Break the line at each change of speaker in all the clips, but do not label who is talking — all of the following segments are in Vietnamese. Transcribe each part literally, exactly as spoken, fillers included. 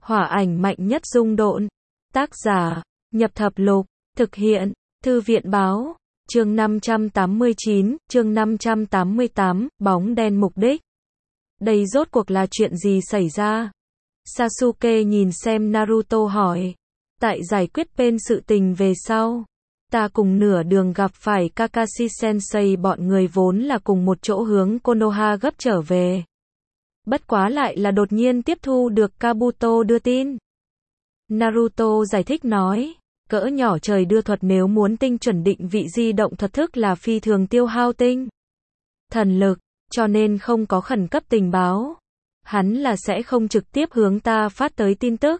Hỏa ảnh mạnh nhất dung độn. Tác giả, Nhập Thập Lục. Thực hiện, Thư viện Báo. Chương năm trăm tám mươi chín, chương năm trăm tám mươi tám, bóng đen mục đích. Đây rốt cuộc là chuyện gì xảy ra? Sasuke nhìn xem Naruto hỏi. Tại giải quyết bên sự tình về sau, ta cùng nửa đường gặp phải Kakashi Sensei, bọn người vốn là cùng một chỗ hướng Konoha gấp trở về. Bất quá lại là đột nhiên tiếp thu được Kabuto đưa tin. Naruto giải thích nói, cỡ nhỏ trời đưa thuật nếu muốn tinh chuẩn định vị di động thuật thức là phi thường tiêu hao tinh thần lực, cho nên không có khẩn cấp tình báo, hắn là sẽ không trực tiếp hướng ta phát tới tin tức.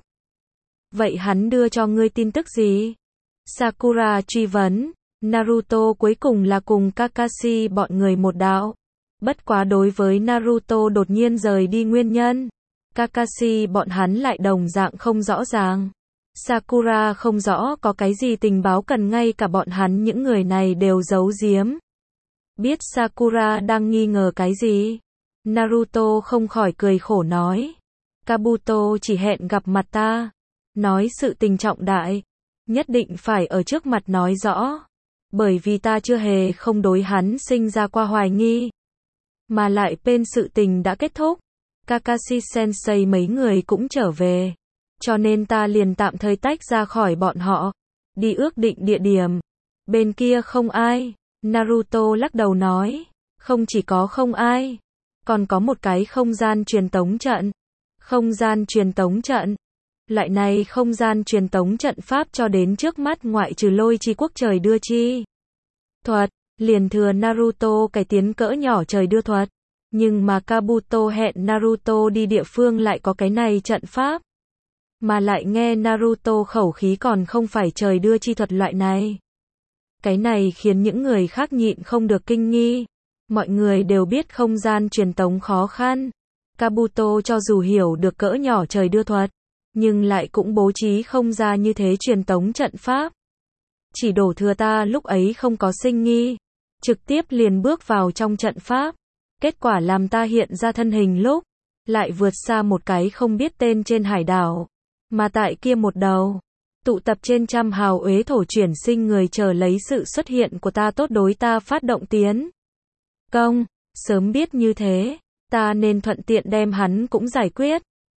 Vậy hắn đưa cho ngươi tin tức gì? Sakura truy vấn. Naruto cuối cùng là cùng Kakashi bọn người một đạo. Bất quá đối với Naruto đột nhiên rời đi nguyên nhân, Kakashi bọn hắn lại đồng dạng không rõ ràng. Sakura không rõ có cái gì tình báo cần ngay cả bọn hắn những người này đều giấu giếm. Biết Sakura đang nghi ngờ cái gì? Naruto không khỏi cười khổ nói. Kabuto chỉ hẹn gặp mặt ta. Nói sự tình trọng đại. Nhất định phải ở trước mặt nói rõ. Bởi vì ta chưa hề không đối hắn sinh ra qua hoài nghi. Mà lại bên sự tình đã kết thúc. Kakashi Sensei mấy người cũng trở về. Cho nên ta liền tạm thời tách ra khỏi bọn họ. Đi ước định địa điểm. Bên kia không ai. Naruto lắc đầu nói. Không chỉ có không ai. Còn có một cái không gian truyền tống trận. Không gian truyền tống trận. Loại này không gian truyền tống trận pháp cho đến trước mắt ngoại trừ lôi chi quốc trời đưa chi thuật, liền thừa Naruto cải tiến cỡ nhỏ trời đưa thuật. Nhưng mà Kabuto hẹn Naruto đi địa phương lại có cái này trận pháp. Mà lại nghe Naruto khẩu khí còn không phải trời đưa chi thuật loại này. Cái này khiến những người khác nhịn không được kinh nghi. Mọi người đều biết không gian truyền tống khó khăn. Kabuto cho dù hiểu được cỡ nhỏ trời đưa thuật, nhưng lại cũng bố trí không ra như thế truyền tống trận pháp. Chỉ đổ thừa ta lúc ấy không có sinh nghi, trực tiếp liền bước vào trong trận pháp. Kết quả làm ta hiện ra thân hình lúc, lại vượt xa một cái không biết tên trên hải đảo. Mà tại kia một đầu, tụ tập trên trăm hào uế thổ chuyển sinh người chờ lấy sự xuất hiện của ta tốt đối ta phát động tiến công. Sớm biết như thế, ta nên thuận tiện đem hắn cũng giải quyết.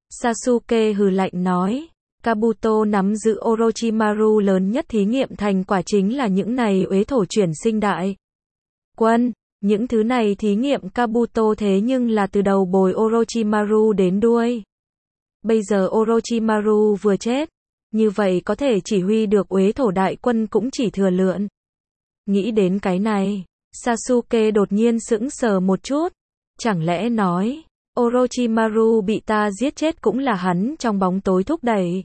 Sasuke hừ lạnh nói. Kabuto nắm giữ Orochimaru lớn nhất thí nghiệm thành quả chính là những này uế thổ chuyển sinh đại quân. Những thứ này thí nghiệm Kabuto thế nhưng là từ đầu bồi Orochimaru đến đuôi. Bây giờ Orochimaru vừa chết, như vậy có thể chỉ huy được uế thổ đại quân cũng chỉ thừa lượn. Nghĩ đến cái này, Sasuke đột nhiên sững sờ một chút. Chẳng lẽ nói, Orochimaru bị ta giết chết cũng là hắn trong bóng tối thúc đẩy?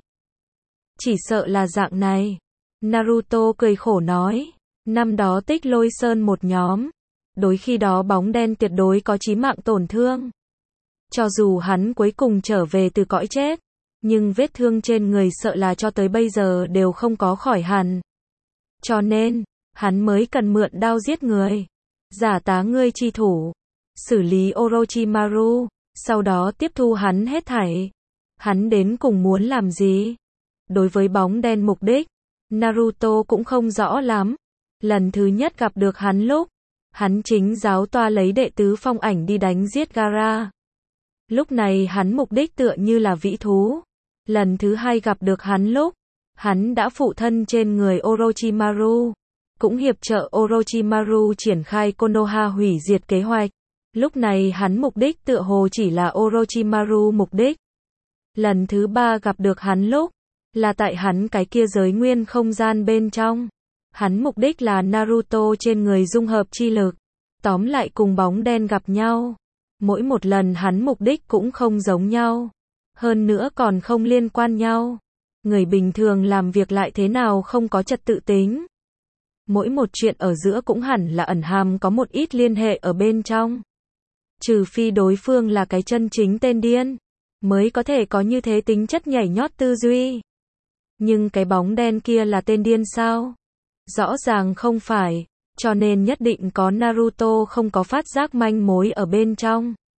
Chỉ sợ là dạng này. Naruto cười khổ nói. Năm đó Tích Lôi Sơn một nhóm. Đối khi đó bóng đen tuyệt đối có chí mạng tổn thương. Cho dù hắn cuối cùng trở về từ cõi chết, nhưng vết thương trên người sợ là cho tới bây giờ đều không có khỏi hẳn. Cho nên, hắn mới cần mượn đao giết người. Giả tá ngươi chi thủ. Xử lý Orochimaru. Sau đó tiếp thu hắn hết thảy. Hắn đến cùng muốn làm gì? Đối với bóng đen mục đích, Naruto cũng không rõ lắm. Lần thứ nhất gặp được hắn lúc, hắn chính giáo toa lấy đệ tứ phong ảnh đi đánh giết Gaara. Lúc này hắn mục đích tựa như là vĩ thú. Lần thứ hai gặp được hắn lúc, hắn đã phụ thân trên người Orochimaru. Cũng hiệp trợ Orochimaru triển khai Konoha hủy diệt kế hoạch. Lúc này hắn mục đích tựa hồ chỉ là Orochimaru mục đích. Lần thứ ba gặp được hắn lúc, là tại hắn cái kia giới nguyên không gian bên trong. Hắn mục đích là Naruto trên người dung hợp chi lực. Tóm lại cùng bóng đen gặp nhau. Mỗi một lần hắn mục đích cũng không giống nhau. Hơn nữa còn không liên quan nhau. Người bình thường làm việc lại thế nào không có trật tự tính. Mỗi một chuyện ở giữa cũng hẳn là ẩn hàm có một ít liên hệ ở bên trong. Trừ phi đối phương là cái chân chính tên điên, mới có thể có như thế tính chất nhảy nhót tư duy. Nhưng cái bóng đen kia là tên điên sao? Rõ ràng không phải, cho nên nhất định có Naruto không có phát giác manh mối ở bên trong.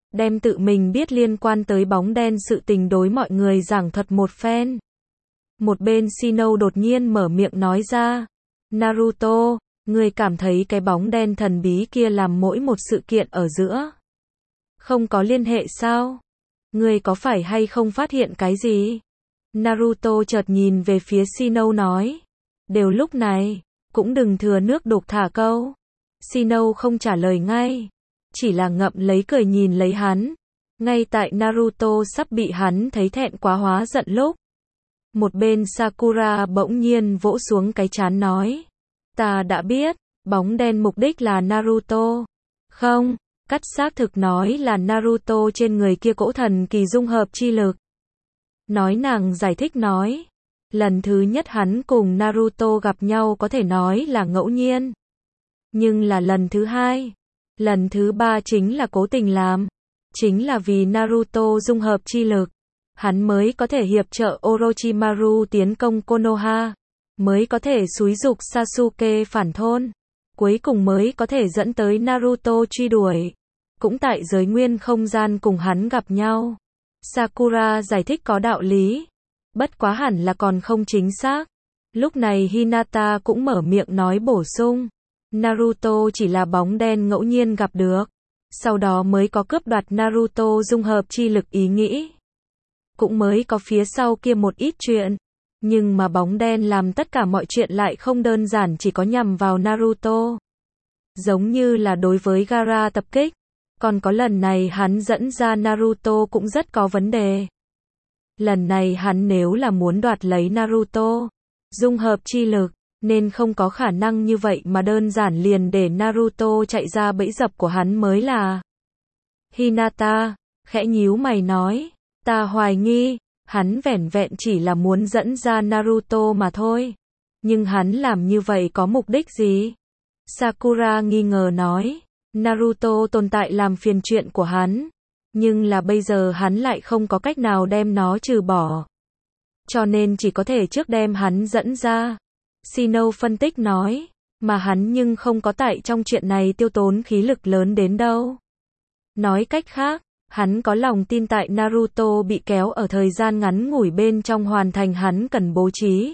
đem tự mình biết liên quan tới bóng đen sự tình đối mọi người giảng thuật một phen. Một bên Shino đột nhiên mở miệng nói ra, Naruto, ngươi cảm thấy cái bóng đen thần bí kia làm mỗi một sự kiện ở giữa không có liên hệ sao? Ngươi có phải hay không phát hiện cái gì? Naruto chợt nhìn về phía Shino nói, đều lúc này, cũng đừng thừa nước đục thả câu. Shino không trả lời ngay, chỉ là ngậm lấy cười nhìn lấy hắn. Ngay tại Naruto sắp bị hắn thấy thẹn quá hóa giận lúc, một bên Sakura bỗng nhiên vỗ xuống cái trán nói, ta đã biết, bóng đen mục đích là Naruto. Không, cắt xác thực nói là Naruto trên người kia cỗ thần kỳ dung hợp chi lực. Nói nàng giải thích nói, lần thứ nhất hắn cùng Naruto gặp nhau có thể nói là ngẫu nhiên. Nhưng là lần thứ hai, lần thứ ba chính là cố tình làm. Chính là vì Naruto dung hợp chi lực, hắn mới có thể hiệp trợ Orochimaru tiến công Konoha, mới có thể xúi giục Sasuke phản thôn, cuối cùng mới có thể dẫn tới Naruto truy đuổi. Cũng tại giới nguyên không gian cùng hắn gặp nhau. Sakura giải thích có đạo lý, bất quá hẳn là còn không chính xác. Lúc này Hinata cũng mở miệng nói bổ sung, Naruto chỉ là bóng đen ngẫu nhiên gặp được, sau đó mới có cướp đoạt Naruto dung hợp chi lực ý nghĩ. Cũng mới có phía sau kia một ít chuyện. Nhưng mà bóng đen làm tất cả mọi chuyện lại không đơn giản chỉ có nhằm vào Naruto. Giống như là đối với Gaara tập kích. Còn có lần này hắn dẫn ra Naruto cũng rất có vấn đề. Lần này hắn nếu là muốn đoạt lấy Naruto, dung hợp chi lực, nên không có khả năng như vậy mà đơn giản liền để Naruto chạy ra bẫy dập của hắn mới là. Hinata, khẽ nhíu mày nói, ta hoài nghi, hắn vẻn vẹn chỉ là muốn dẫn ra Naruto mà thôi. Nhưng hắn làm như vậy có mục đích gì? Sakura nghi ngờ nói, Naruto tồn tại làm phiền chuyện của hắn. Nhưng là bây giờ hắn lại không có cách nào đem nó trừ bỏ. Cho nên chỉ có thể trước đem hắn dẫn ra. Shino phân tích nói, mà hắn nhưng không có tại trong chuyện này tiêu tốn khí lực lớn đến đâu. Nói cách khác, hắn có lòng tin tại Naruto bị kéo ở thời gian ngắn ngủi bên trong hoàn thành hắn cần bố trí.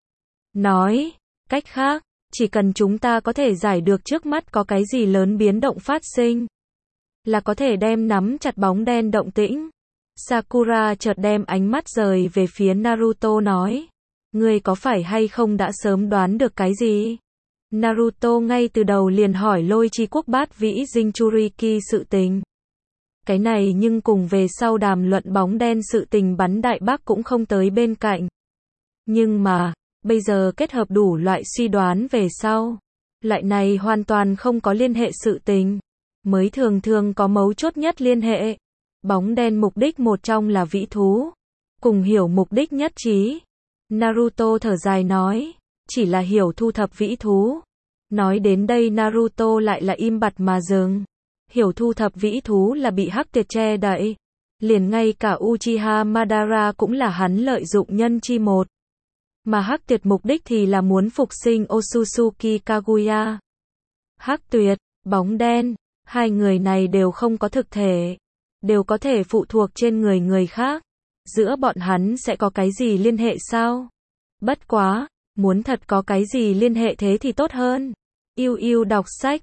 Nói, cách khác, chỉ cần chúng ta có thể giải được trước mắt có cái gì lớn biến động phát sinh, là có thể đem nắm chặt bóng đen động tĩnh. Sakura chợt đem ánh mắt rời về phía Naruto nói, ngươi có phải hay không đã sớm đoán được cái gì? Naruto ngay từ đầu liền hỏi lôi chi quốc bát vĩ Jinchuriki sự tình. Cái này nhưng cùng về sau đàm luận bóng đen sự tình bắn đại bác cũng không tới bên cạnh. Nhưng mà, bây giờ kết hợp đủ loại suy đoán về sau, loại này hoàn toàn không có liên hệ sự tình, mới thường thường có mấu chốt nhất liên hệ. Bóng đen mục đích một trong là vĩ thú, cùng hiểu mục đích nhất trí. Naruto thở dài nói, chỉ là hiểu thu thập vĩ thú. Nói đến đây Naruto lại là im bặt mà dừng. Hiểu thu thập vĩ thú là bị Hắc Tuyệt che đậy. Liền ngay cả Uchiha Madara cũng là hắn lợi dụng nhân chi một. Mà Hắc Tuyệt mục đích thì là muốn phục sinh Otsutsuki Kaguya. Hắc Tuyệt, bóng đen, hai người này đều không có thực thể, đều có thể phụ thuộc trên người người khác. Giữa bọn hắn sẽ có cái gì liên hệ sao? Bất quá, muốn thật có cái gì liên hệ thế thì tốt hơn. Yêu yêu đọc sách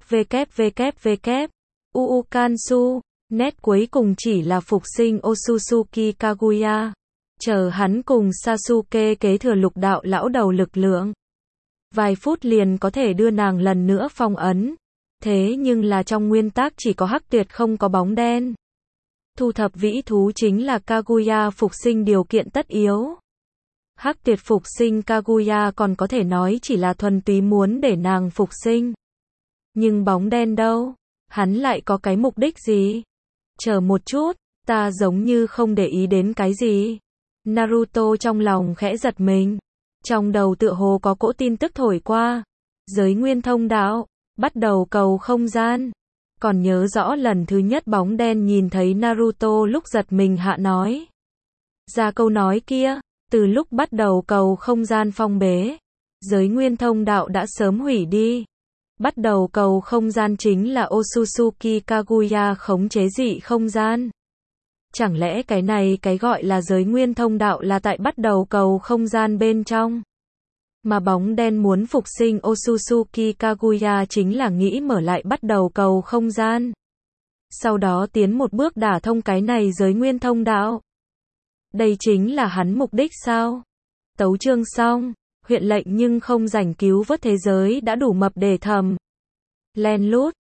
www. Uu Kansu, nét cuối cùng chỉ là phục sinh Otsutsuki Kaguya. Chờ hắn cùng Sasuke kế thừa lục đạo lão đầu lực lượng. Vài phút liền có thể đưa nàng lần nữa phong ấn. Thế nhưng là trong nguyên tắc chỉ có Hắc Tuyệt không có bóng đen. Thu thập vĩ thú chính là Kaguya phục sinh điều kiện tất yếu. Hắc Tuyệt phục sinh Kaguya còn có thể nói chỉ là thuần túy muốn để nàng phục sinh. Nhưng bóng đen đâu? Hắn lại có cái mục đích gì? Chờ một chút, ta giống như không để ý đến cái gì. Naruto trong lòng khẽ giật mình. Trong đầu tựa hồ có cỗ tin tức thổi qua. Giới nguyên thông đạo, bắt đầu cầu không gian. Còn nhớ rõ lần thứ nhất bóng đen nhìn thấy Naruto lúc giật mình hạ nói. Ra câu nói kia, từ lúc bắt đầu cầu không gian phong bế, giới nguyên thông đạo đã sớm hủy đi. Bắt đầu cầu không gian chính là Otsutsuki Kaguya khống chế dị không gian. Chẳng lẽ cái này cái gọi là giới nguyên thông đạo là tại bắt đầu cầu không gian bên trong? Mà bóng đen muốn phục sinh Otsutsuki Kaguya chính là nghĩ mở lại bắt đầu cầu không gian. Sau đó tiến một bước đả thông cái này giới nguyên thông đạo. Đây chính là hắn mục đích sao? Tấu chương xong, huyện lệnh nhưng không rảnh cứu vớt thế giới đã đủ mập để thầm. Len lút,